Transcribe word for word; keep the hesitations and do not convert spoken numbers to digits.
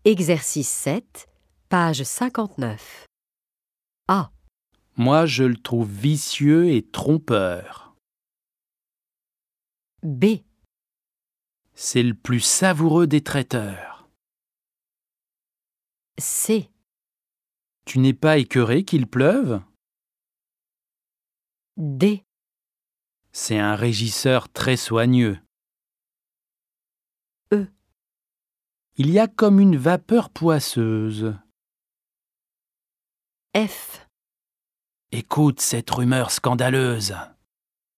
Exercice sept, page cinquante-neuf. A. Moi, je le trouve vicieux et trompeur. B. C'est le plus savoureux des traiteurs. C. Tu n'es pas écœuré qu'il pleuve? D. C'est un régisseur très soigneux. E. Il y a comme une vapeur poisseuse. F. Écoute cette rumeur scandaleuse.